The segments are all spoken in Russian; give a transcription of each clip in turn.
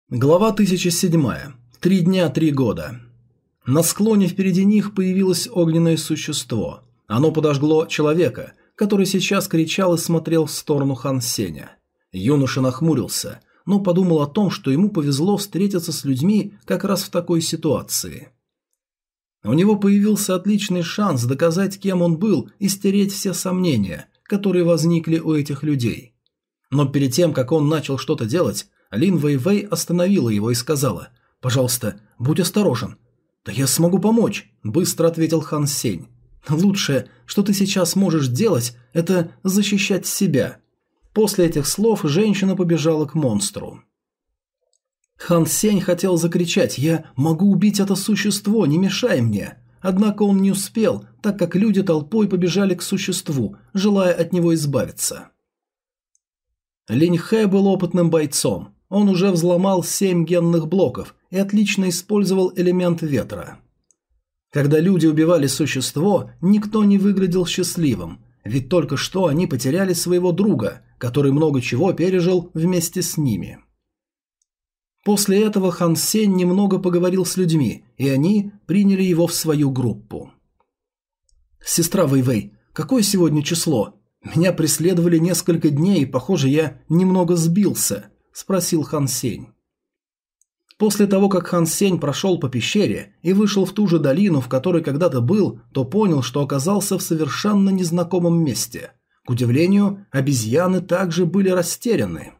Глава 1007. 3 дня, 3 года. На склоне впереди них появилось огненное существо. Оно подожгло человека, который сейчас кричал и смотрел в сторону Хан Сеня. Юноша нахмурился, но подумал о том, что ему повезло встретиться с людьми как раз в такой ситуации. У него появился отличный шанс доказать, кем он был, и стереть все сомнения, которые возникли у этих людей. Но перед тем, как он начал что-то делать, Лин Вэйвэй остановила его и сказала: «Пожалуйста, будь осторожен». «Да я смогу помочь», – быстро ответил Хан Сень. «Лучшее, что ты сейчас можешь делать, это защищать себя». После этих слов женщина побежала к монстру. Хан Сень хотел закричать: «Я могу убить это существо, не мешай мне!» Однако он не успел, так как люди толпой побежали к существу, желая от него избавиться. Линь Хэ был опытным бойцом. Он уже взломал 7 генных блоков и отлично использовал элемент ветра. Когда люди убивали существо, никто не выглядел счастливым, ведь только что они потеряли своего друга, который много чего пережил вместе с ними. После этого Хан Сень немного поговорил с людьми, и они приняли его в свою группу. «Сестра Вэйвэй, какое сегодня число? Меня преследовали несколько дней, и, похоже, я немного сбился», – спросил Хан Сень. После того, как Хан Сень прошел по пещере и вышел в ту же долину, в которой когда-то был, то понял, что оказался в совершенно незнакомом месте. К удивлению, обезьяны также были растеряны.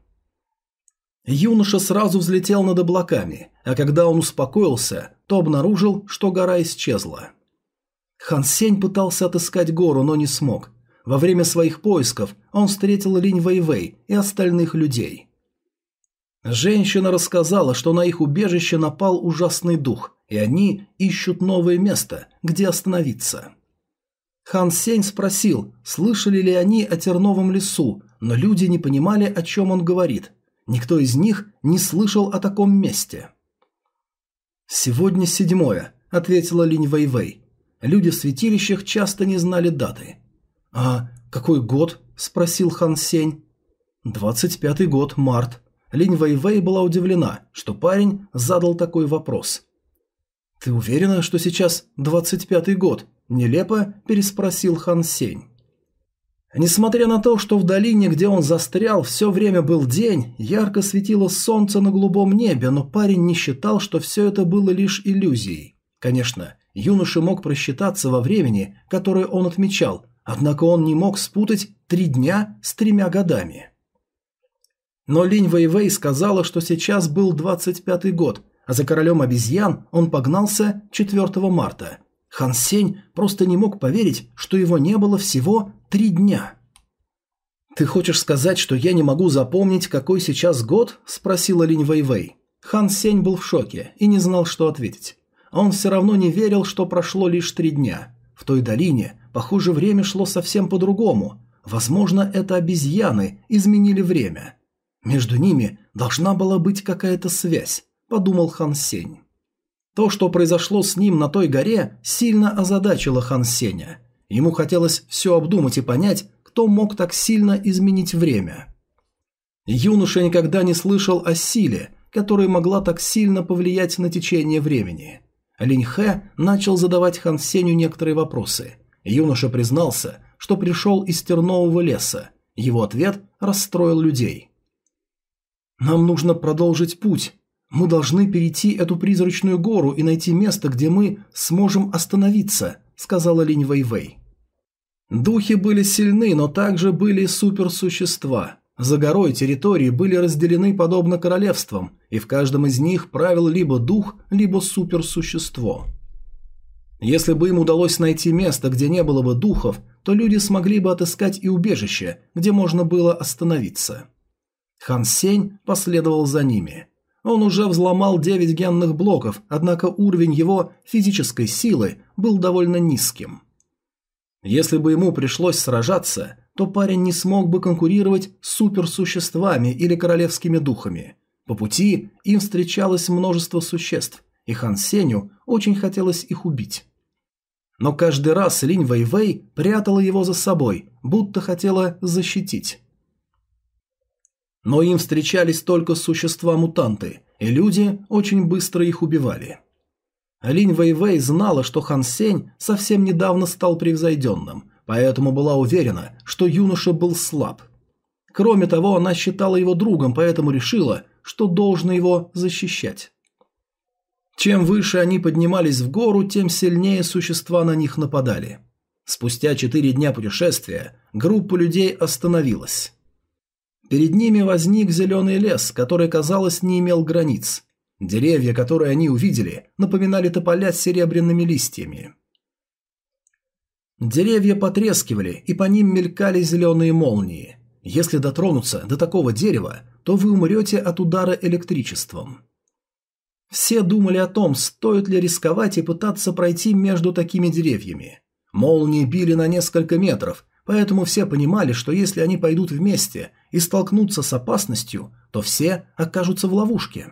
Юноша сразу взлетел над облаками, а когда он успокоился, то обнаружил, что гора исчезла. Хан Сень пытался отыскать гору, но не смог. Во время своих поисков он встретил Линь Вэйвэй и остальных людей. Женщина рассказала, что на их убежище напал ужасный дух, и они ищут новое место, где остановиться. Хан Сень спросил, слышали ли они о Терновом лесу, но люди не понимали, о чем он говорит. Никто из них не слышал о таком месте. «Сегодня 7-е», – ответила Линь Вэйвэй. Люди в святилищах часто не знали даты. «А какой год?» – спросил Хан Сень. 25-й год, март. Линь Вэйвэй была удивлена, что парень задал такой вопрос. «Ты уверена, что сейчас 25-й год?» – нелепо переспросил Хан Сень. Несмотря на то, что в долине, где он застрял, все время был день, ярко светило солнце на голубом небе, но парень не считал, что все это было лишь иллюзией. Конечно, юноша мог просчитаться во времени, которое он отмечал, однако он не мог спутать 3 дня с 3 годами. Но Линь Вэйвэй сказала, что сейчас был 25-й год, а за королем обезьян он погнался 4 марта. Хан Сень просто не мог поверить, что его не было всего 3 дня. «Ты хочешь сказать, что я не могу запомнить, какой сейчас год?» – спросила Линь Вэйвэй. Хан Сень был в шоке и не знал, что ответить. Он все равно не верил, что прошло лишь 3 дня. В той долине, похоже, время шло совсем по-другому. Возможно, это обезьяны изменили время. Между ними должна была быть какая-то связь, подумал Хан Сень. То, что произошло с ним на той горе, сильно озадачило Хан Сеня. Ему хотелось все обдумать и понять, кто мог так сильно изменить время. Юноша никогда не слышал о силе, которая могла так сильно повлиять на течение времени. Линь Хэ начал задавать Хан Сеню некоторые вопросы. Юноша признался, что пришел из Тернового леса. Его ответ расстроил людей. «Нам нужно продолжить путь. Мы должны перейти эту призрачную гору и найти место, где мы сможем остановиться», – сказала Линь Вэйвэй. Духи были сильны, но также были суперсущества. За горой территории были разделены подобно королевствам, и в каждом из них правил либо дух, либо суперсущество. Если бы им удалось найти место, где не было бы духов, то люди смогли бы отыскать и убежище, где можно было остановиться. Хан Сень последовал за ними. Он уже взломал 9 генных блоков, однако уровень его физической силы был довольно низким. Если бы ему пришлось сражаться, то парень не смог бы конкурировать с суперсуществами или королевскими духами. По пути им встречалось множество существ, и Хан Сенью очень хотелось их убить. Но каждый раз Линь Вэйвэй прятала его за собой, будто хотела защитить. Но им встречались только существа-мутанты, и люди очень быстро их убивали. Линь Вэйвэй знала, что Хан Сень совсем недавно стал превзойденным, поэтому была уверена, что юноша был слаб. Кроме того, она считала его другом, поэтому решила, что должна его защищать. Чем выше они поднимались в гору, тем сильнее существа на них нападали. Спустя 4 дня путешествия группа людей остановилась. Перед ними возник зеленый лес, который, казалось, не имел границ. Деревья, которые они увидели, напоминали тополя с серебряными листьями. Деревья потрескивали, и по ним мелькали зеленые молнии. Если дотронуться до такого дерева, то вы умрете от удара электричеством. Все думали о том, стоит ли рисковать и пытаться пройти между такими деревьями. Молнии били на несколько метров, поэтому все понимали, что если они пойдут вместе и столкнутся с опасностью, то все окажутся в ловушке.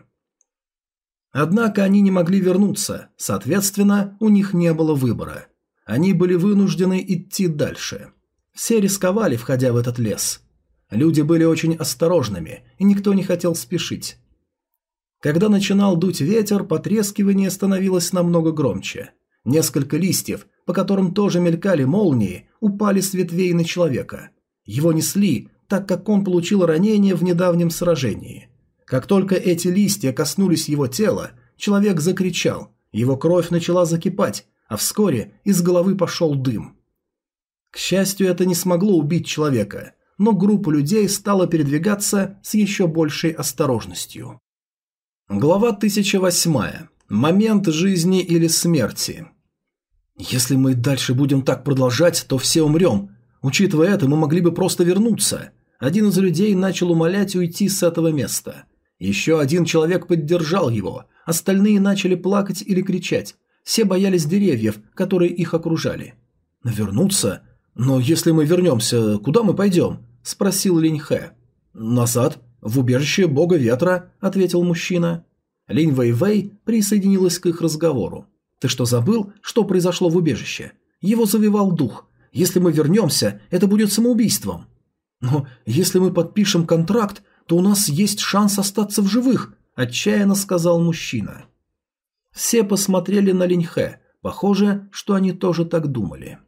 Однако они не могли вернуться, соответственно, у них не было выбора. Они были вынуждены идти дальше. Все рисковали, входя в этот лес. Люди были очень осторожными, и никто не хотел спешить. Когда начинал дуть ветер, потрескивание становилось намного громче. Несколько листьев, по которым тоже мелькали молнии, упали с ветвей на человека. Его несли, так как он получил ранение в недавнем сражении. Как только эти листья коснулись его тела, человек закричал, его кровь начала закипать, а вскоре из головы пошел дым. К счастью, это не смогло убить человека, но группа людей стала передвигаться с еще большей осторожностью. Глава 1008. Момент жизни или смерти. Если мы дальше будем так продолжать, то все умрем. Учитывая это, мы могли бы просто вернуться. Один из людей начал умолять уйти с этого места. Еще один человек поддержал его, остальные начали плакать или кричать. Все боялись деревьев, которые их окружали. «Вернуться? Но если мы вернемся, куда мы пойдем?» – спросил Линь Хэ. «Назад, в убежище бога ветра», – ответил мужчина. Линь Вэйвэй присоединилась к их разговору. «Ты что, забыл, что произошло в убежище? Его завивал дух. Если мы вернемся, это будет самоубийством». «Но если мы подпишем контракт, то у нас есть шанс остаться в живых», – отчаянно сказал мужчина. Все посмотрели на Линь Хэ. Похоже, что они тоже так думали.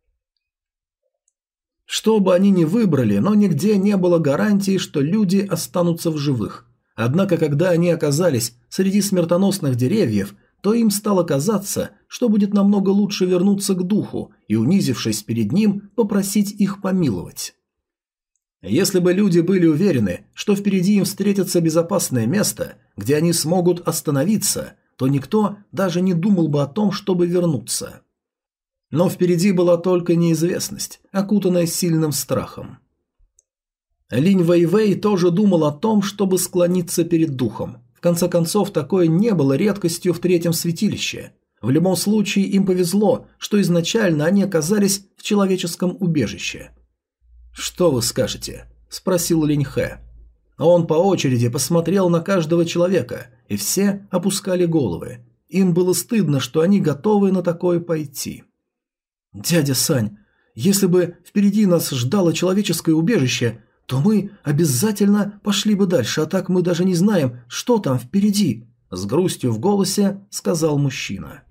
Что бы они ни выбрали, но нигде не было гарантии, что люди останутся в живых. Однако, когда они оказались среди смертоносных деревьев, то им стало казаться, что будет намного лучше вернуться к духу и, унизившись перед ним, попросить их помиловать. Если бы люди были уверены, что впереди им встретится безопасное место, где они смогут остановиться, то никто даже не думал бы о том, чтобы вернуться. Но впереди была только неизвестность, окутанная сильным страхом. Линь Вэйвэй тоже думал о том, чтобы склониться перед духом. В конце концов, такое не было редкостью в третьем святилище. В любом случае, им повезло, что изначально они оказались в человеческом убежище. «Что вы скажете?» – спросил Линь Хэ. Он по очереди посмотрел на каждого человека, и все опускали головы. Им было стыдно, что они готовы на такое пойти. «Дядя Сань, если бы впереди нас ждало человеческое убежище, то мы обязательно пошли бы дальше, а так мы даже не знаем, что там впереди», – с грустью в голосе сказал мужчина.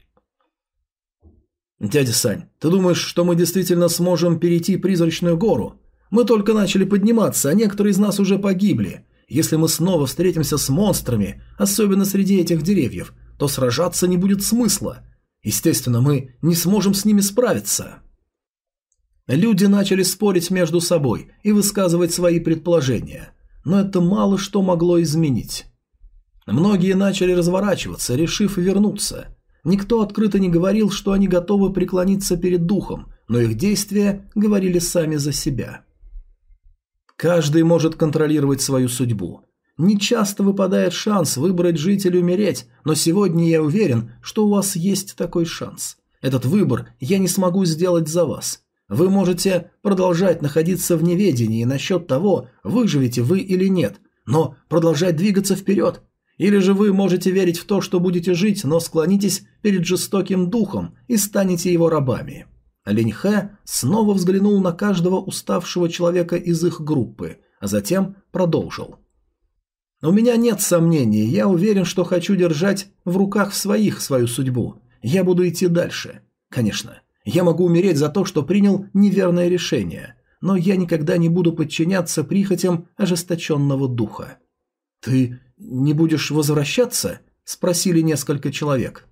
«Дядя Сань, ты думаешь, что мы действительно сможем перейти призрачную гору? Мы только начали подниматься, а некоторые из нас уже погибли. Если мы снова встретимся с монстрами, особенно среди этих деревьев, то сражаться не будет смысла. Естественно, мы не сможем с ними справиться». Люди начали спорить между собой и высказывать свои предположения, но это мало что могло изменить. Многие начали разворачиваться, решив вернуться. Никто открыто не говорил, что они готовы преклониться перед духом, но их действия говорили сами за себя. Каждый может контролировать свою судьбу. Не часто выпадает шанс выбрать жить или умереть, но сегодня я уверен, что у вас есть такой шанс. Этот выбор я не смогу сделать за вас. Вы можете продолжать находиться в неведении насчет того, выживете вы или нет, но продолжать двигаться вперед. Или же вы можете верить в то, что будете жить, но склонитесь перед жестоким духом и станете его рабами. Линь Хэ снова взглянул на каждого уставшего человека из их группы, а затем продолжил. У меня нет сомнений, я уверен, что хочу держать в руках своих свою судьбу. Я буду идти дальше. Конечно, я могу умереть за то, что принял неверное решение, но я никогда не буду подчиняться прихотям ожесточенного духа. «Ты не будешь возвращаться?» – спросили несколько человек.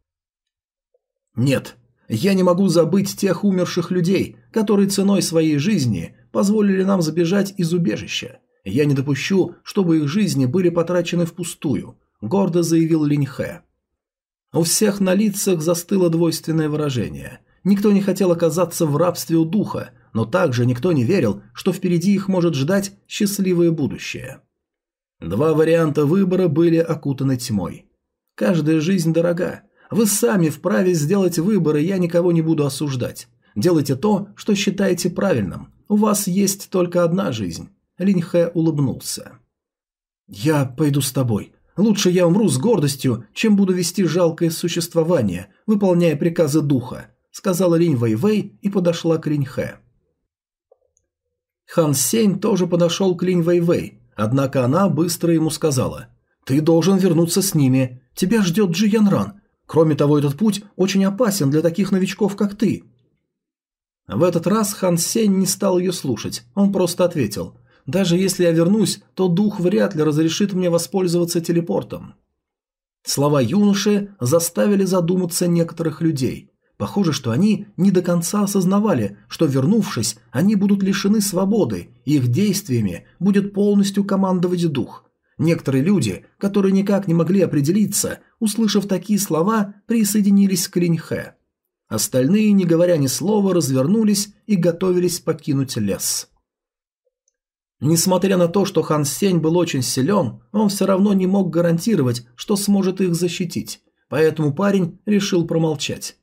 «Нет, я не могу забыть тех умерших людей, которые ценой своей жизни позволили нам сбежать из убежища. Я не допущу, чтобы их жизни были потрачены впустую», – гордо заявил Линьхэ. У всех на лицах застыло двойственное выражение. Никто не хотел оказаться в рабстве у духа, но также никто не верил, что впереди их может ждать счастливое будущее. Два варианта выбора были окутаны тьмой. Каждая жизнь дорога. Вы сами вправе сделать выбор, и я никого не буду осуждать. Делайте то, что считаете правильным. У вас есть только одна жизнь. Линьхэ улыбнулся. «Я пойду с тобой. Лучше я умру с гордостью, чем буду вести жалкое существование, выполняя приказы духа», сказала Линь Вэйвэй и подошла к Линьхэ. Хан Сень тоже подошел к Линь Вэйвэй, однако она быстро ему сказала: «Ты должен вернуться с ними. Тебя ждет Джи Янран. Кроме того, этот путь очень опасен для таких новичков, как ты». В этот раз Хан Сень не стал ее слушать, он просто ответил: «Даже если я вернусь, то дух вряд ли разрешит мне воспользоваться телепортом». Слова юноши заставили задуматься некоторых людей. Похоже, что они не до конца осознавали, что, вернувшись, они будут лишены свободы, и их действиями будет полностью командовать дух. Некоторые люди, которые никак не могли определиться, услышав такие слова, присоединились к Линьхэ. Остальные, не говоря ни слова, развернулись и готовились покинуть лес. Несмотря на то, что Хан Сень был очень силен, он все равно не мог гарантировать, что сможет их защитить, поэтому парень решил промолчать.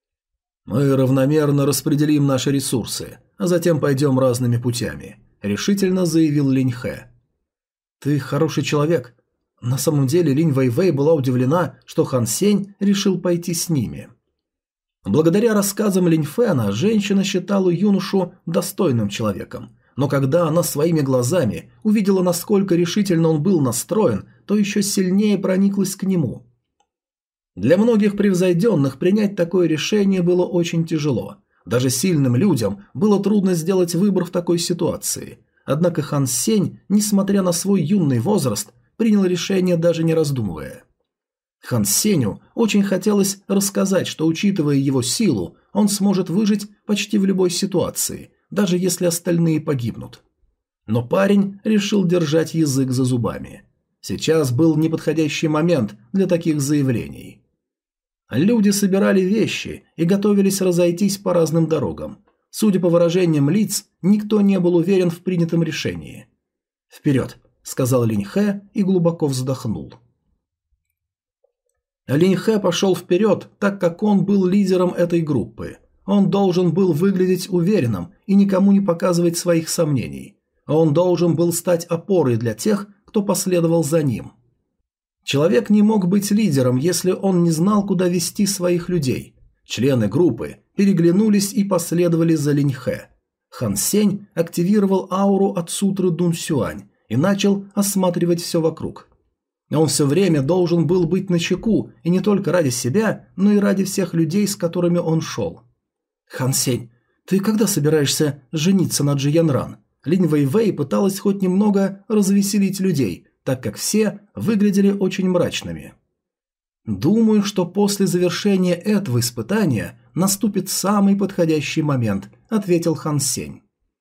«Мы равномерно распределим наши ресурсы, а затем пойдем разными путями», – решительно заявил Линьхэ. «Ты хороший человек». На самом деле Линь Вэйвэй была удивлена, что Хан Сень решил пойти с ними. Благодаря рассказам Линь Фэна женщина считала юношу достойным человеком, но когда она своими глазами увидела, насколько решительно он был настроен, то еще сильнее прониклась к нему. Для многих превзойденных принять такое решение было очень тяжело. Даже сильным людям было трудно сделать выбор в такой ситуации. Однако Хан Сень, несмотря на свой юный возраст, принял решение, даже не раздумывая. Хан Сенью очень хотелось рассказать, что, учитывая его силу, он сможет выжить почти в любой ситуации, даже если остальные погибнут. Но парень решил держать язык за зубами. Сейчас был неподходящий момент для таких заявлений. Люди собирали вещи и готовились разойтись по разным дорогам. Судя по выражениям лиц, никто не был уверен в принятом решении. «Вперед!» – сказал Линьхэ и глубоко вздохнул. Линьхэ пошел вперед, так как он был лидером этой группы. Он должен был выглядеть уверенным и никому не показывать своих сомнений. Он должен был стать опорой для тех, кто последовал за ним. Человек не мог быть лидером, если он не знал, куда вести своих людей. Члены группы переглянулись и последовали за Линьхэ. Хан Сень активировал ауру от сутры Дун Сюань и начал осматривать все вокруг. Он все время должен был быть начеку, и не только ради себя, но и ради всех людей, с которыми он шел. «Хан Сень, ты когда собираешься жениться на Джи Янран?» Линь Вэйвэй пыталась хоть немного развеселить людей, так как все выглядели очень мрачными. «Думаю, что после завершения этого испытания наступит самый подходящий момент», – ответил Хан Сень.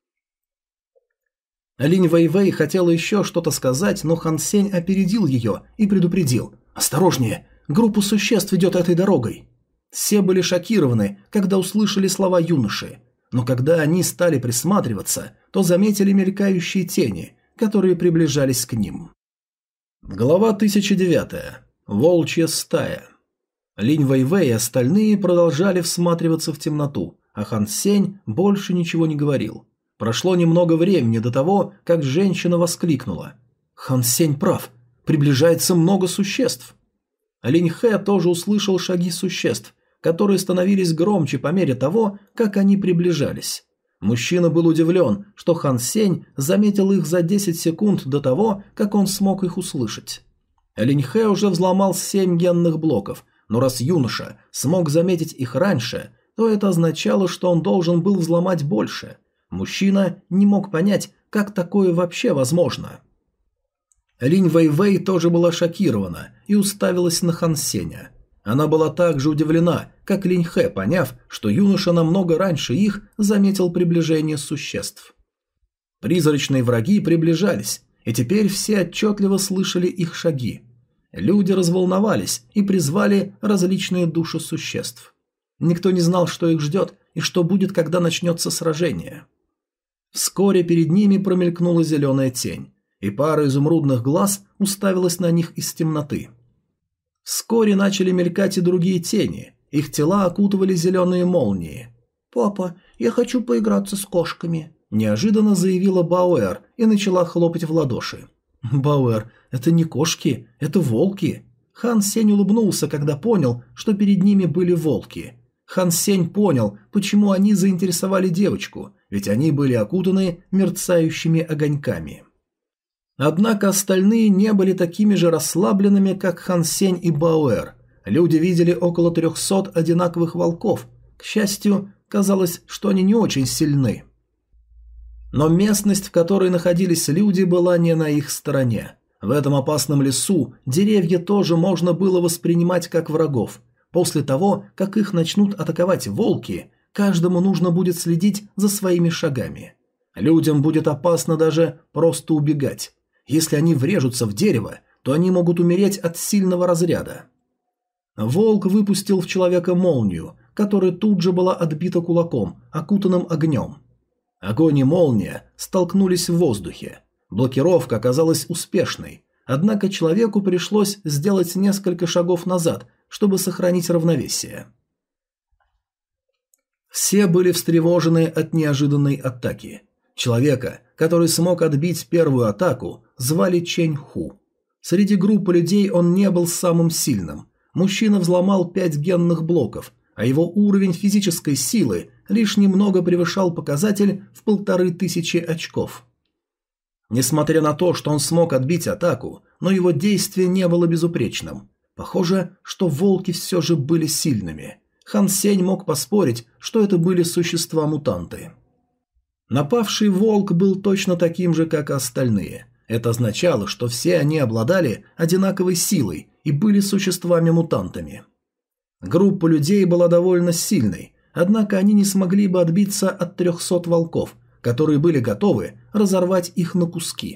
Линь Вэйвэй хотела еще что-то сказать, но Хан Сень опередил ее и предупредил: «Осторожнее, группа существ идет этой дорогой». Все были шокированы, когда услышали слова юноши, но когда они стали присматриваться, то заметили мелькающие тени, которые приближались к ним. Глава 1009. Волчья стая. Линь Вэйвэй и остальные продолжали всматриваться в темноту, а Хан Сень больше ничего не говорил. Прошло немного времени до того, как женщина воскликнула: «Хан Сень прав, приближается много существ». Линь Хэ тоже услышал шаги существ, которые становились громче по мере того, как они приближались. Мужчина был удивлен, что Хан Сень заметил их за 10 секунд до того, как он смог их услышать. Линь Хэ уже взломал 7 генных блоков, но раз юноша смог заметить их раньше, то это означало, что он должен был взломать больше. Мужчина не мог понять, как такое вообще возможно. Линь Вэйвэй тоже была шокирована и уставилась на Хан Сеня. Она была так же удивлена, как Линь Хэ, поняв, что юноша намного раньше их заметил приближение существ. Призрачные враги приближались, и теперь все отчетливо слышали их шаги. Люди разволновались и призвали различные души существ. Никто не знал, что их ждет и что будет, когда начнется сражение. Вскоре перед ними промелькнула зеленая тень, и пара изумрудных глаз уставилась на них из темноты. Вскоре начали мелькать и другие тени, их тела окутывали зеленые молнии. «Папа, я хочу поиграться с кошками», – неожиданно заявила Бауэр и начала хлопать в ладоши. «Бауэр, это не кошки, это волки». Хан Сень улыбнулся, когда понял, что перед ними были волки. Хан Сень понял, почему они заинтересовали девочку, ведь они были окутаны мерцающими огоньками. Однако остальные не были такими же расслабленными, как Хан Сень и Бауэр. Люди видели около 300 одинаковых волков. К счастью, казалось, что они не очень сильны. Но местность, в которой находились люди, была не на их стороне. В этом опасном лесу деревья тоже можно было воспринимать как врагов. После того, как их начнут атаковать волки, каждому нужно будет следить за своими шагами. Людям будет опасно даже просто убегать. Если они врежутся в дерево, то они могут умереть от сильного разряда. Волк выпустил в человека молнию, которая тут же была отбита кулаком, окутанным огнем. Огонь и молния столкнулись в воздухе. Блокировка оказалась успешной, однако человеку пришлось сделать несколько шагов назад, чтобы сохранить равновесие. Все были встревожены от неожиданной атаки. Человека, который смог отбить первую атаку, звали Чэнь Ху. Среди группы людей он не был самым сильным. Мужчина взломал 5 генных блоков, а его уровень физической силы лишь немного превышал показатель в 1500 очков. Несмотря на то, что он смог отбить атаку, но его действие не было безупречным. Похоже, что волки все же были сильными. Хан Сень мог поспорить, что это были существа-мутанты. Напавший волк был точно таким же, как и остальные. Это означало, что все они обладали одинаковой силой и были существами-мутантами. Группа людей была довольно сильной, однако они не смогли бы отбиться от 300 волков, которые были готовы разорвать их на куски.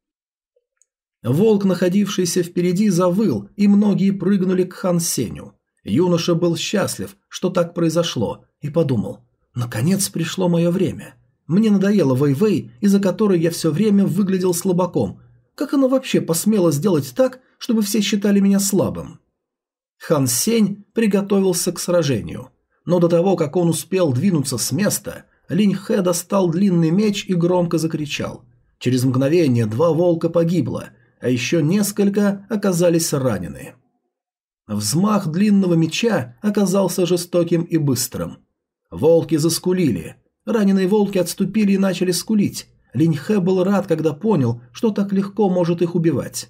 Волк, находившийся впереди, завыл, и многие прыгнули к Хан Сенью. Юноша был счастлив, что так произошло, и подумал: «Наконец пришло мое время. Мне надоела Вэй-Вэй, из-за которой я все время выглядел слабаком. Как она вообще посмела сделать так, чтобы все считали меня слабым?» Хан Сень приготовился к сражению, но до того, как он успел двинуться с места, Линь Хэ достал длинный меч и громко закричал. Через мгновение 2 волка погибло, а еще несколько оказались ранены. Взмах длинного меча оказался жестоким и быстрым. Волки заскулили. Раненые волки отступили и начали скулить. Линь Хэ был рад, когда понял, что так легко может их убивать.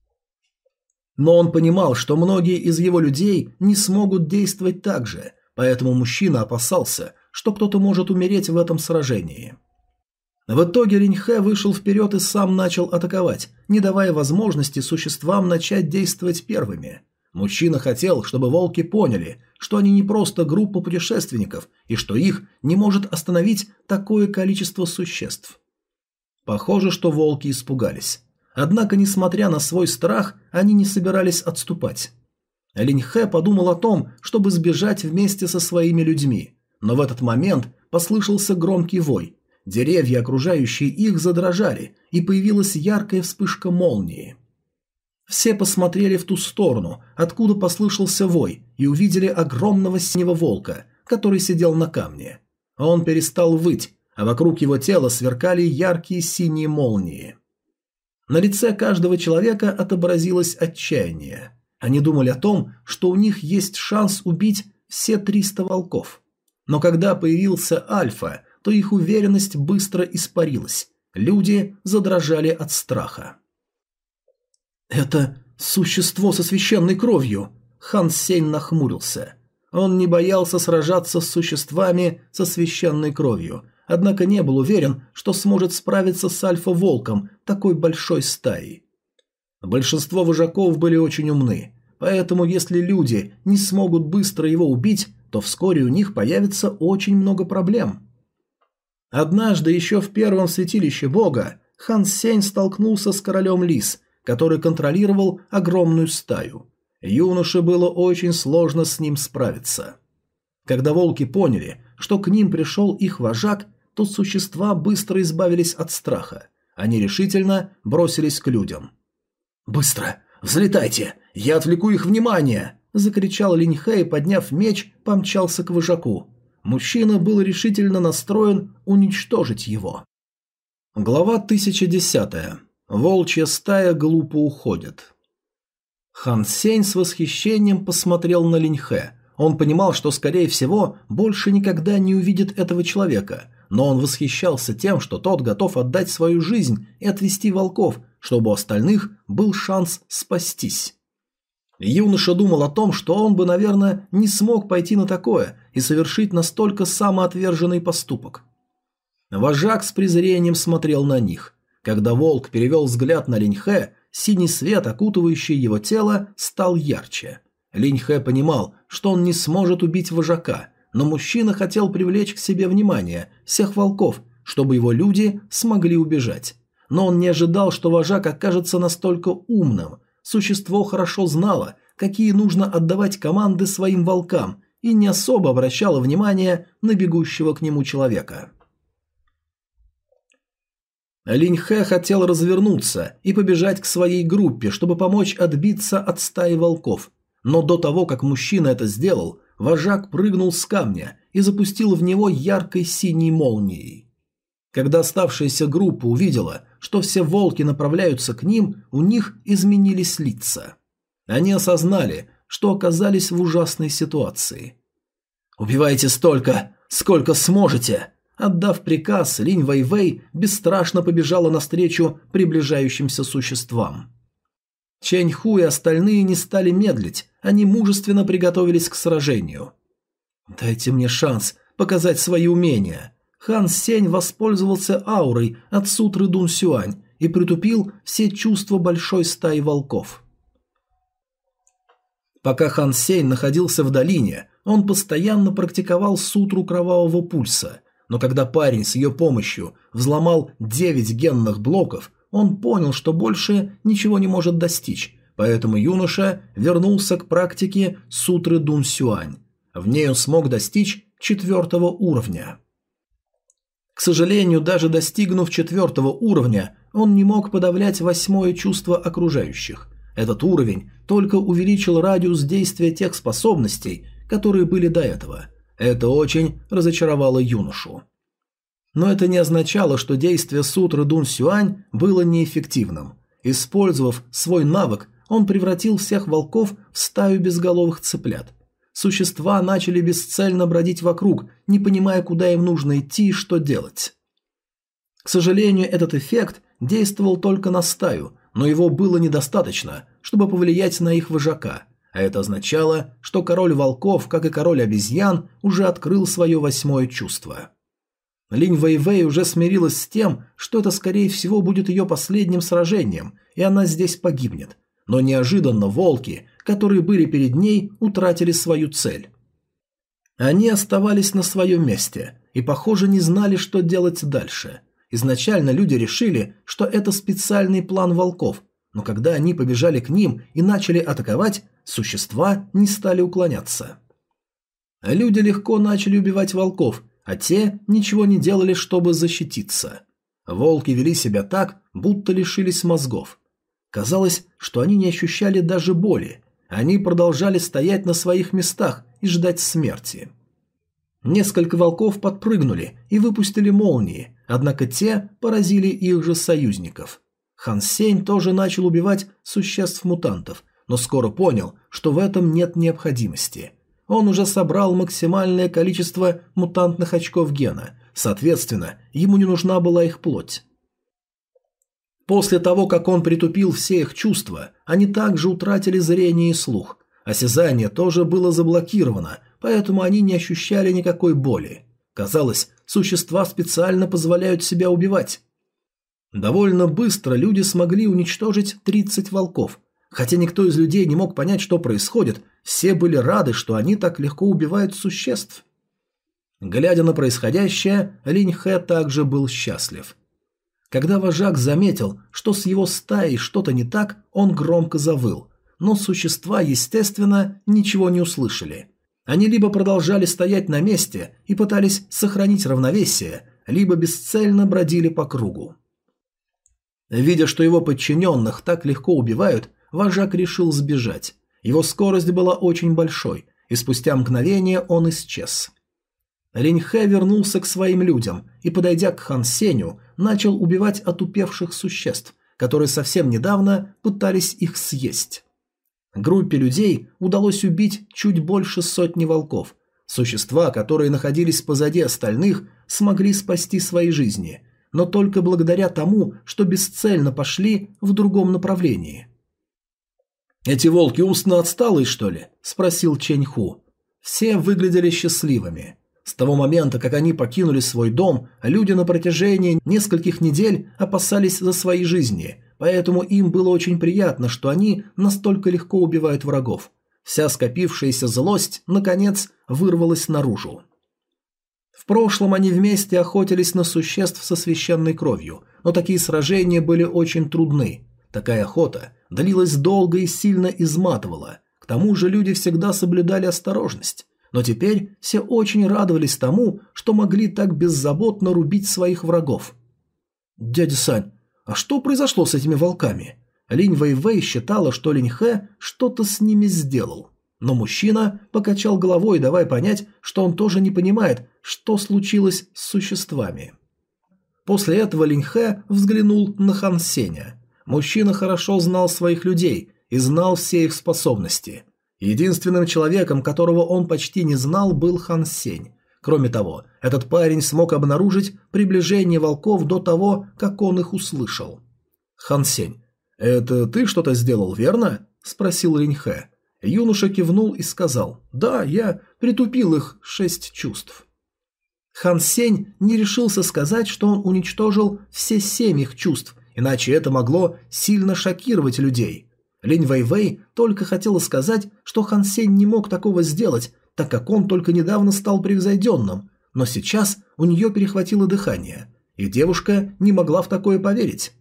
Но он понимал, что многие из его людей не смогут действовать так же, поэтому мужчина опасался, что кто-то может умереть в этом сражении. В итоге Линь Хэ вышел вперед и сам начал атаковать, не давая возможности существам начать действовать первыми. Мужчина хотел, чтобы волки поняли, что они не просто группа путешественников и что их не может остановить такое количество существ. Похоже, что волки испугались. Однако, несмотря на свой страх, они не собирались отступать. Линь Хэ подумал о том, чтобы сбежать вместе со своими людьми, но в этот момент послышался громкий вой. Деревья, окружающие их, задрожали, и появилась яркая вспышка молнии. Все посмотрели в ту сторону, откуда послышался вой, и увидели огромного синего волка, который сидел на камне. Он перестал выть, а вокруг его тела сверкали яркие синие молнии. На лице каждого человека отобразилось отчаяние. Они думали о том, что у них есть шанс убить все 300 волков. Но когда появился Альфа, то их уверенность быстро испарилась. Люди задрожали от страха. «Это существо со священной кровью!» Хан Сень нахмурился. Он не боялся сражаться с существами со священной кровью, однако не был уверен, что сможет справиться с альфа-волком такой большой стаей. Большинство вожаков были очень умны, поэтому если люди не смогут быстро его убить, то вскоре у них появится очень много проблем. Однажды еще в первом святилище бога Хан Сень столкнулся с королем лис, который контролировал огромную стаю. Юноше было очень сложно с ним справиться. Когда волки поняли, что к ним пришел их вожак, то существа быстро избавились от страха. Они решительно бросились к людям. «Быстро! Взлетайте! Я отвлеку их внимание!» – закричал Линь Хэ и, подняв меч, помчался к вожаку. Мужчина был решительно настроен уничтожить его. Глава 1010. Волчья стая глупо уходит. Хан Сень с восхищением посмотрел на Линь Хэ. Он понимал, что, скорее всего, больше никогда не увидит этого человека, но он восхищался тем, что тот готов отдать свою жизнь и отвести волков, чтобы у остальных был шанс спастись. Юноша думал о том, что он бы, наверное, не смог пойти на такое и совершить настолько самоотверженный поступок. Вожак с презрением смотрел на них. Когда волк перевел взгляд на Линь Хэ, синий свет, окутывающий его тело, стал ярче. Линь Хэ понимал, что он не сможет убить вожака, но мужчина хотел привлечь к себе внимание всех волков, чтобы его люди смогли убежать. Но он не ожидал, что вожак окажется настолько умным. Существо хорошо знало, какие нужно отдавать команды своим волкам, и не особо обращало внимание на бегущего к нему человека. Линь Хэ хотел развернуться и побежать к своей группе, чтобы помочь отбиться от стаи волков. Но до того, как мужчина это сделал, вожак прыгнул с камня и запустил в него яркой синей молнией. Когда оставшаяся группа увидела, что все волки направляются к ним, у них изменились лица. Они осознали, что оказались в ужасной ситуации. «Убивайте столько, сколько сможете!» Отдав приказ, Линь Вэйвэй бесстрашно побежала навстречу приближающимся существам. Чэнь Ху и остальные не стали медлить, они мужественно приготовились к сражению. «Дайте мне шанс показать свои умения». Хан Сень воспользовался аурой от сутры Дун Сюань и притупил все чувства большой стаи волков. Пока Хан Сень находился в долине, он постоянно практиковал сутру кровавого пульса, но когда парень с ее помощью взломал 9 генных блоков, он понял, что больше ничего не может достичь, поэтому юноша вернулся к практике сутры Дун Сюань. В ней он смог достичь 4-го уровня. К сожалению, даже достигнув 4-го уровня, он не мог подавлять 8-е чувство окружающих. Этот уровень только увеличил радиус действия тех способностей, которые были до этого. Это очень разочаровало юношу. Но это не означало, что действие сутры Дун Сюань было неэффективным. Использовав свой навык, он превратил всех волков в стаю безголовых цыплят. Существа начали бесцельно бродить вокруг, не понимая, куда им нужно идти и что делать. К сожалению, этот эффект действовал только на стаю, но его было недостаточно, чтобы повлиять на их вожака, а это означало, что король волков, как и король обезьян, уже открыл свое 8-е чувство. Линь Вэйвэй уже смирилась с тем, что это, скорее всего, будет ее последним сражением, и она здесь погибнет. Но неожиданно волки, которые были перед ней, утратили свою цель. Они оставались на своем месте и, похоже, не знали, что делать дальше. Изначально люди решили, что это специальный план волков, но когда они побежали к ним и начали атаковать, существа не стали уклоняться. Люди легко начали убивать волков, а те ничего не делали, чтобы защититься. Волки вели себя так, будто лишились мозгов. Казалось, что они не ощущали даже боли. Они продолжали стоять на своих местах и ждать смерти. Несколько волков подпрыгнули и выпустили молнии, однако те поразили их же союзников. Хан Сень тоже начал убивать существ-мутантов, но скоро понял, что в этом нет необходимости. Он уже собрал максимальное количество мутантных очков гена, соответственно, ему не нужна была их плоть. После того, как он притупил все их чувства, они также утратили зрение и слух. Осязание тоже было заблокировано, поэтому они не ощущали никакой боли. Казалось, существа специально позволяют себя убивать. Довольно быстро люди смогли уничтожить 30 волков. Хотя никто из людей не мог понять, что происходит, все были рады, что они так легко убивают существ. Глядя на происходящее, Линь Хэ также был счастлив. Когда вожак заметил, что с его стаей что-то не так, он громко завыл. Но существа, естественно, ничего не услышали. Они либо продолжали стоять на месте и пытались сохранить равновесие, либо бесцельно бродили по кругу. Видя, что его подчиненных так легко убивают, вожак решил сбежать. Его скорость была очень большой, и спустя мгновение он исчез. Линь Хэ вернулся к своим людям и, подойдя к Хан Сеню, начал убивать отупевших существ, которые совсем недавно пытались их съесть. Группе людей удалось убить чуть больше сотни волков. Существа, которые находились позади остальных, смогли спасти свои жизни, но только благодаря тому, что бесцельно пошли в другом направлении. «Эти волки умственно отсталые, что ли?» – спросил Чэнь Ху. Все выглядели счастливыми. С того момента, как они покинули свой дом, люди на протяжении нескольких недель опасались за свои жизни, поэтому им было очень приятно, что они настолько легко убивают врагов. Вся скопившаяся злость, наконец, вырвалась наружу. В прошлом они вместе охотились на существ со священной кровью, но такие сражения были очень трудны. Такая охота длилась долго и сильно изматывала. К тому же люди всегда соблюдали осторожность. Но теперь все очень радовались тому, что могли так беззаботно рубить своих врагов. «Дядя Сань, а что произошло с этими волками?» Линь Вэйвэй считала, что Линь Хэ что-то с ними сделал. Но мужчина покачал головой, давая понять, что он тоже не понимает, что случилось с существами. После этого Линь Хэ взглянул на Хан Сеня. Мужчина хорошо знал своих людей и знал все их способности. Единственным человеком, которого он почти не знал, был Хан Сень. Кроме того, этот парень смог обнаружить приближение волков до того, как он их услышал. «Хан Сень, это ты что-то сделал, верно?» – спросил Линь Хэ. Юноша кивнул и сказал: «Да, я притупил их 6 чувств». Хан Сень не решился сказать, что он уничтожил все 7 их чувств, иначе это могло сильно шокировать людей. Линь Вэйвэй только хотела сказать, что Хан Сень не мог такого сделать, так как он только недавно стал превзойденным, но сейчас у нее перехватило дыхание, и девушка не могла в такое поверить.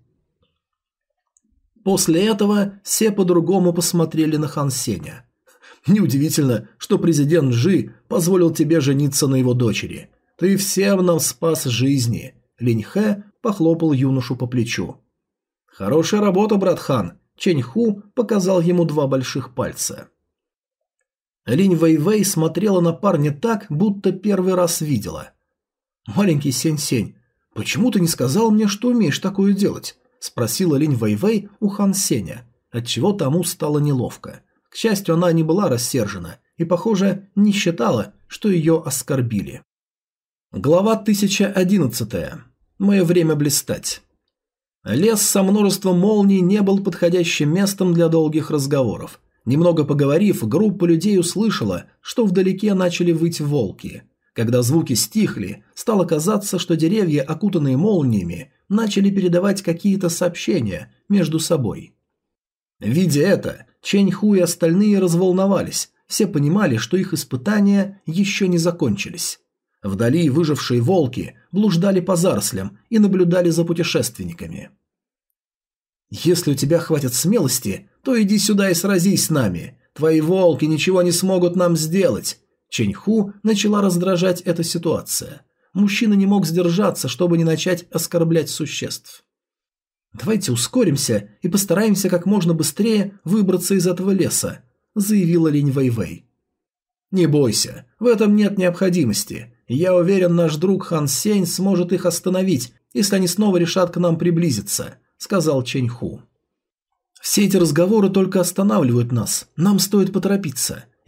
После этого все по-другому посмотрели на Хан Сеня. «Неудивительно, что президент Джи позволил тебе жениться на его дочери. Ты всем нам спас жизни». Линь Хэ похлопал юношу по плечу. «Хорошая работа, брат Хан». Чэнь Ху показал ему 2 больших пальца. Линь Вэйвэй смотрела на парня так, будто первый раз видела. «Маленький Сень-Сень, почему ты не сказал мне, что умеешь такое делать?» – спросила Линь Вэйвэй у Хан Сеня, отчего тому стало неловко. К счастью, она не была рассержена и, похоже, не считала, что ее оскорбили. Глава 1011. Мое время блистать. Лес со множеством молний не был подходящим местом для долгих разговоров. Немного поговорив, группа людей услышала, что вдалеке начали выть волки. Когда звуки стихли, стало казаться, что деревья, окутанные молниями, начали передавать какие-то сообщения между собой. Видя это, Чэнь Ху и остальные разволновались, все понимали, что их испытания еще не закончились. Вдали выжившие волки блуждали по зарослям и наблюдали за путешественниками. «Если у тебя хватит смелости, то иди сюда и сразись с нами. Твои волки ничего не смогут нам сделать». Чэнь Ху начала раздражать эта ситуация. Мужчина не мог сдержаться, чтобы не начать оскорблять существ. «Давайте ускоримся и постараемся как можно быстрее выбраться из этого леса», заявила Линь Вэйвэй. «Не бойся, в этом нет необходимости. Я уверен, наш друг Хан Сень сможет их остановить, если они снова решат к нам приблизиться», сказал Чэнь Ху. «Все эти разговоры только останавливают нас. Нам стоит поторопиться.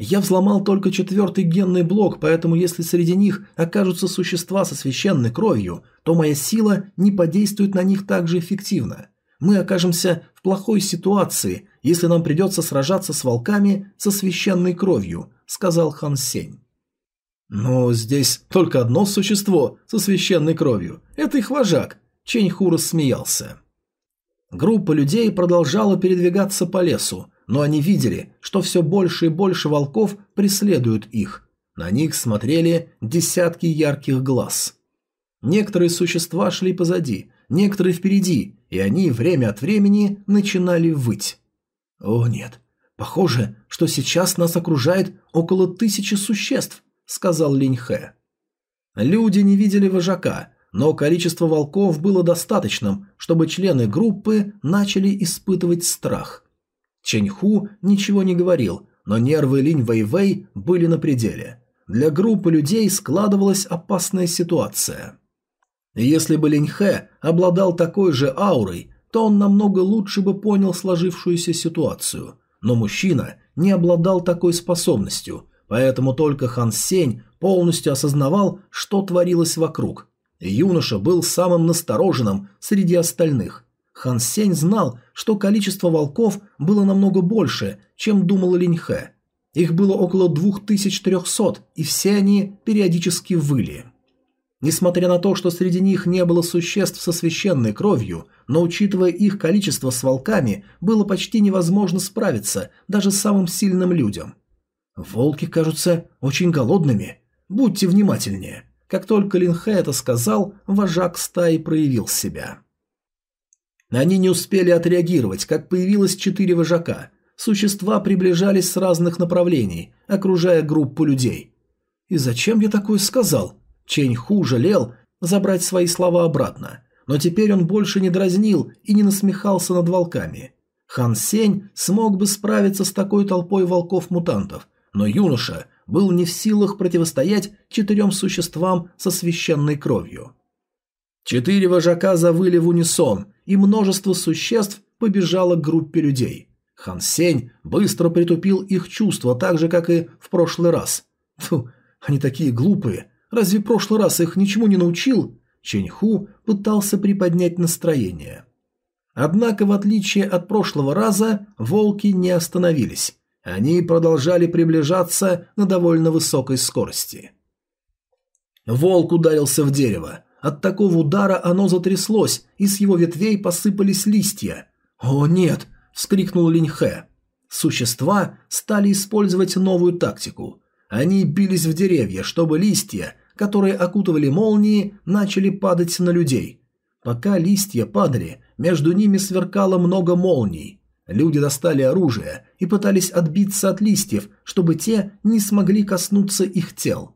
Я взломал только 4-й генный блок, поэтому если среди них окажутся существа со священной кровью, то моя сила не подействует на них так же эффективно. Мы окажемся в плохой ситуации, если нам придется сражаться с волками со священной кровью», – сказал Хан Сень. «Но здесь только одно существо со священной кровью. Это их вожак», – Чэнь Ху рассмеялся. Группа людей продолжала передвигаться по лесу, но они видели, что все больше и больше волков преследуют их. На них смотрели десятки ярких глаз. Некоторые существа шли позади, некоторые впереди, и они время от времени начинали выть. «О нет, похоже, что сейчас нас окружает около 1000 существ», — сказал Линь Хэ. Люди не видели вожака, но количество волков было достаточным, чтобы члены группы начали испытывать страх. Чэнь Ху ничего не говорил, но нервы Линь Вэйвэй были на пределе. Для группы людей складывалась опасная ситуация. Если бы Линь Хэ обладал такой же аурой, то он намного лучше бы понял сложившуюся ситуацию. Но мужчина не обладал такой способностью, поэтому только Хан Сень полностью осознавал, что творилось вокруг. Юноша был самым настороженным среди остальных. Хан Сень знал, что количество волков было намного больше, чем думал Линь Хэ. Их было около 2300, и все они периодически выли. Несмотря на то, что среди них не было существ со священной кровью, но учитывая их количество с волками, было почти невозможно справиться даже самым сильным людям. «Волки кажутся очень голодными. Будьте внимательнее». Как только Лин Хэ это сказал, вожак стаи проявил себя. Они не успели отреагировать, как появилось 4 вожака. Существа приближались с разных направлений, окружая группу людей. «И зачем я такое сказал?» Чэнь Ху жалел забрать свои слова обратно, но теперь он больше не дразнил и не насмехался над волками. Хан Сень смог бы справиться с такой толпой волков-мутантов, но юноша был не в силах противостоять 4 существам со священной кровью. 4 вожака завыли в унисон, и множество существ побежало к группе людей. Хан Сень быстро притупил их чувства, так же, как и в прошлый раз. «Фу, они такие глупые. Разве в прошлый раз их ничему не научил?» Чэнь Ху пытался приподнять настроение. Однако, в отличие от прошлого раза, волки не остановились. Они продолжали приближаться на довольно высокой скорости. Волк ударился в дерево. От такого удара оно затряслось, и с его ветвей посыпались листья. «О нет!» – вскрикнул Линь Хэ. Существа стали использовать новую тактику. Они бились в деревья, чтобы листья, которые окутывали молнии, начали падать на людей. Пока листья падали, между ними сверкало много молний. Люди достали оружие и пытались отбиться от листьев, чтобы те не смогли коснуться их тел.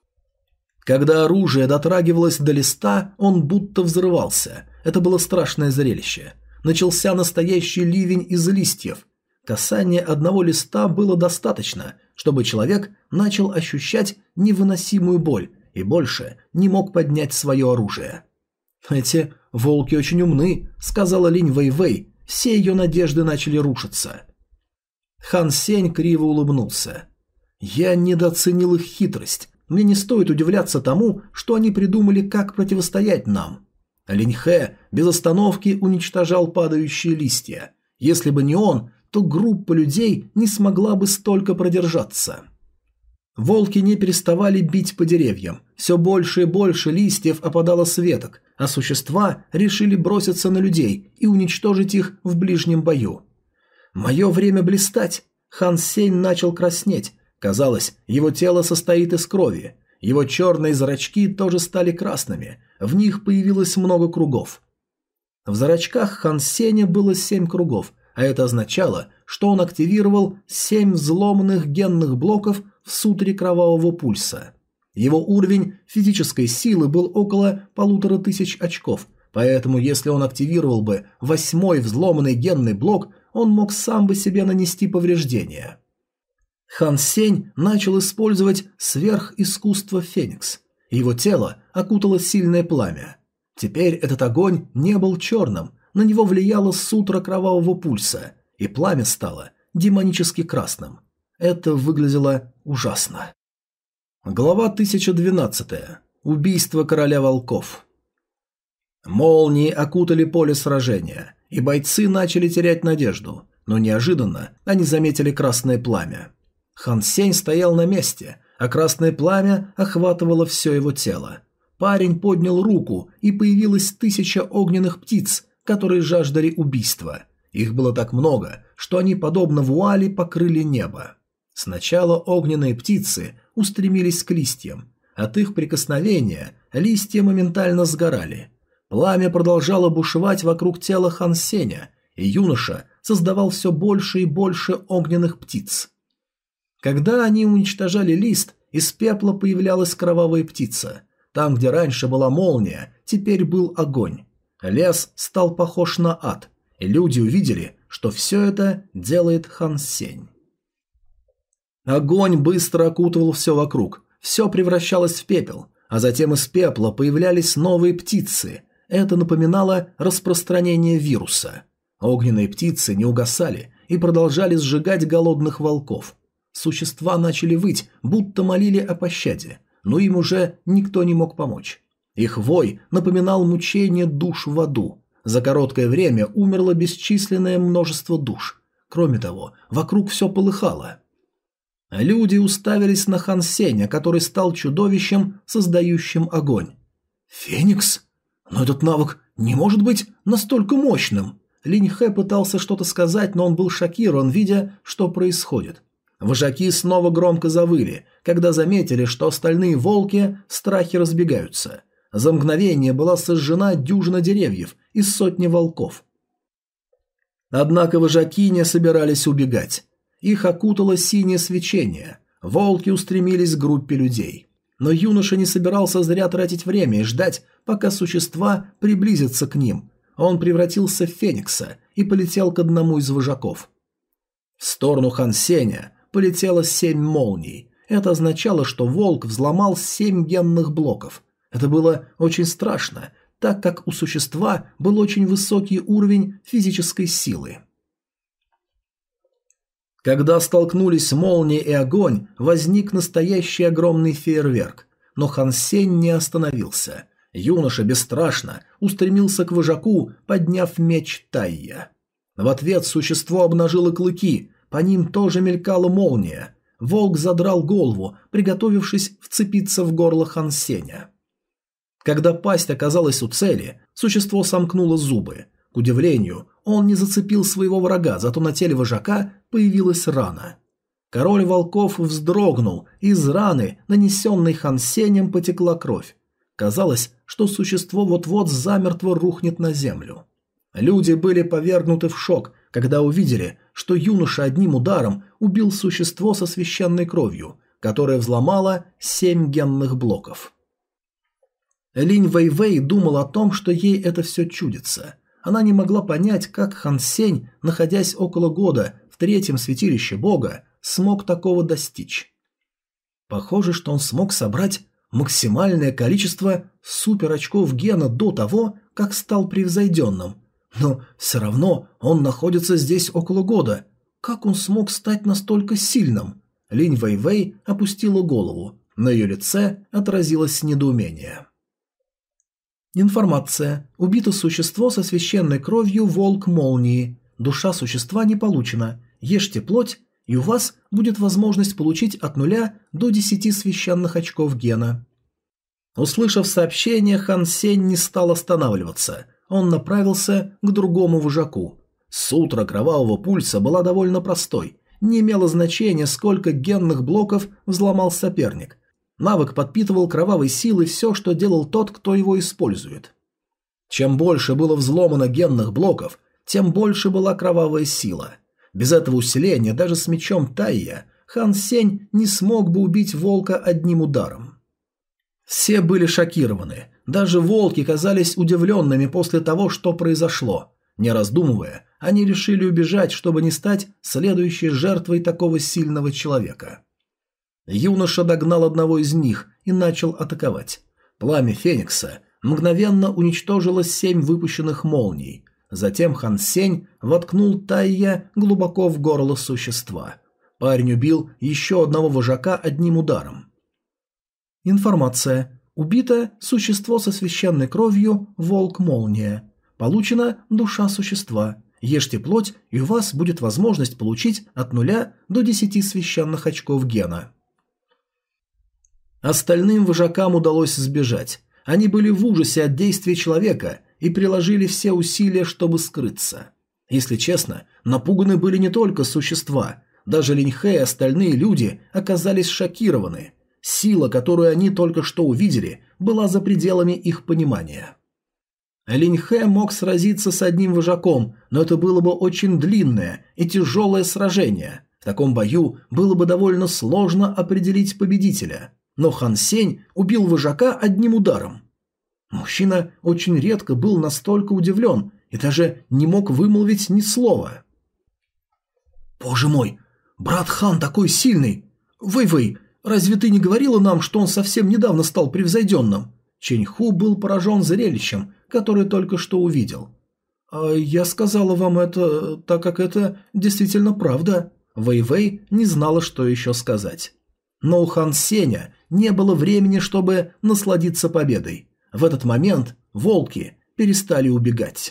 Когда оружие дотрагивалось до листа, он будто взрывался. Это было страшное зрелище. Начался настоящий ливень из листьев. Касание одного листа было достаточно, чтобы человек начал ощущать невыносимую боль и больше не мог поднять свое оружие. «Эти волки очень умны», — сказала Линь Вэйвэй. Все ее надежды начали рушиться. Хан Сень криво улыбнулся. «Я недооценил их хитрость. Мне не стоит удивляться тому, что они придумали, как противостоять нам». Линь Хэ без остановки уничтожал падающие листья. Если бы не он, то группа людей не смогла бы столько продержаться. Волки не переставали бить по деревьям. Все больше и больше листьев опадало с веток, а существа решили броситься на людей и уничтожить их в ближнем бою. «Мое время блистать!» Хан Сень начал краснеть. Казалось, его тело состоит из крови. Его черные зрачки тоже стали красными. В них появилось много кругов. В зрачках Хан Сеня было 7 кругов, а это означало, что он активировал 7 взломанных генных блоков в сутре кровавого пульса. Его уровень физической силы был около 1500 очков, поэтому если он активировал бы 8-й взломанный генный блок, он мог сам бы себе нанести повреждения. Хан Сень начал использовать сверхискусство Феникс. Его тело окутало сильное пламя. Теперь этот огонь не был черным, на него влияло сутра кровавого пульса, и пламя стало демонически красным. Это выглядело ужасно. Глава 1012. Убийство короля волков. Молнии окутали поле сражения, и бойцы начали терять надежду, но неожиданно они заметили красное пламя. Хан Сень стоял на месте, а красное пламя охватывало все его тело. Парень поднял руку, и появилось 1000 огненных птиц, которые жаждали убийства. Их было так много, что они, подобно вуали, покрыли небо. Сначала огненные птицы устремились к листьям. От их прикосновения листья моментально сгорали. Пламя продолжало бушевать вокруг тела Хан Сеня, и юноша создавал все больше и больше огненных птиц. Когда они уничтожали лист, из пепла появлялась кровавая птица. Там, где раньше была молния, теперь был огонь. Лес стал похож на ад, и люди увидели, что все это делает Хан Сень. Огонь быстро окутывал все вокруг, все превращалось в пепел, а затем из пепла появлялись новые птицы. Это напоминало распространение вируса. Огненные птицы не угасали и продолжали сжигать голодных волков. Существа начали выть, будто молили о пощаде, но им уже никто не мог помочь. Их вой напоминал мучение душ в аду. За короткое время умерло бесчисленное множество душ. Кроме того, вокруг все полыхало. Люди уставились на Хан Сеня, который стал чудовищем, создающим огонь. «Феникс? Но этот навык не может быть настолько мощным!» Линь Хэ пытался что-то сказать, но он был шокирован, видя, что происходит. Вожаки снова громко завыли, когда заметили, что остальные волки в страхе разбегаются. За мгновение была сожжена дюжина деревьев и сотни волков. Однако вожаки не собирались убегать. Их окутало синее свечение. Волки устремились к группе людей. Но юноша не собирался зря тратить время и ждать, пока существа приблизятся к ним. Он превратился в феникса и полетел к одному из вожаков. В сторону Хан Сеня полетело 7 молний. Это означало, что волк взломал 7 генных блоков. Это было очень страшно, так как у существа был очень высокий уровень физической силы. Когда столкнулись молния и огонь, возник настоящий огромный фейерверк. Но Хан Сень не остановился. Юноша бесстрашно устремился к вожаку, подняв меч Тайя. В ответ существо обнажило клыки, по ним тоже мелькала молния. Волк задрал голову, приготовившись вцепиться в горло Хан Сеня. Когда пасть оказалась у цели, существо сомкнуло зубы. К удивлению, он не зацепил своего врага, зато на теле вожака появилась рана. Король волков вздрогнул, и из раны, нанесенной Хан Сенем, потекла кровь. Казалось, что существо вот-вот замертво рухнет на землю. Люди были повергнуты в шок, когда увидели, что юноша одним ударом убил существо со священной кровью, которое взломало 7 генных блоков. Линь Вэйвэй думал о том, что ей это все чудится. Она не могла понять, как Хан Сень, находясь около года в 3-м святилище бога, смог такого достичь. Похоже, что он смог собрать максимальное количество суперочков гена до того, как стал превзойденным. Но все равно он находится здесь около года. Как он смог стать настолько сильным? Линь Вэйвэй опустила голову. На ее лице отразилось недоумение. Информация. Убито существо со священной кровью волк молнии. Душа существа не получена. Ешьте плоть, и у вас будет возможность получить от 0 до 10 священных очков гена. Услышав сообщение, Хан Сень не стал останавливаться. Он направился к другому вожаку. Сутра кровавого пульса была довольно простой. Не имело значения, сколько генных блоков взломал соперник. Навык подпитывал кровавой силой все, что делал тот, кто его использует. Чем больше было взломано генных блоков, тем больше была кровавая сила. Без этого усиления даже с мечом Тайя Хан Сень не смог бы убить волка одним ударом. Все были шокированы. Даже волки казались удивленными после того, что произошло. Не раздумывая, они решили убежать, чтобы не стать следующей жертвой такого сильного человека. Юноша догнал одного из них и начал атаковать. Пламя Феникса мгновенно уничтожило 7 выпущенных молний. Затем Хан Сень воткнул Тайя глубоко в горло существа. Парень убил еще одного вожака одним ударом. Информация. Убито существо со священной кровью Волк-Молния. Получена душа существа. Ешьте плоть, и у вас будет возможность получить от 0 до 10 священных очков гена. Остальным вожакам удалось сбежать. Они были в ужасе от действий человека и приложили все усилия, чтобы скрыться. Если честно, напуганы были не только существа. Даже Линьхэ и остальные люди оказались шокированы. Сила, которую они только что увидели, была за пределами их понимания. Линьхэ мог сразиться с одним вожаком, но это было бы очень длинное и тяжелое сражение. В таком бою было бы довольно сложно определить победителя. Но Хан Сень убил вожака одним ударом. Мужчина очень редко был настолько удивлен и даже не мог вымолвить ни слова. «Боже мой, брат Хан такой сильный! Вэй-Вэй, разве ты не говорила нам, что он совсем недавно стал превзойденным?» Чэнь-Ху был поражен зрелищем, которое только что увидел. «А я сказала вам это, так как это действительно правда». Вэй-Вэй не знала, что еще сказать. Но у Хан Сеня не было времени, чтобы насладиться победой. В этот момент волки перестали убегать.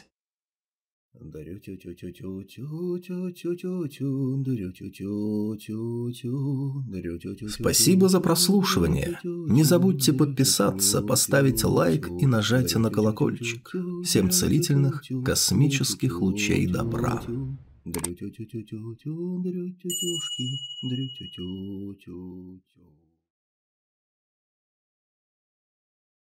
Спасибо за прослушивание. Не забудьте подписаться, поставить лайк и нажать на колокольчик. Всем целительных космических лучей добра. Дрю-тю-тю-тю-тю-тю, дрю-тю-тю-тюшки, дрю-тю-тю-тю-тю.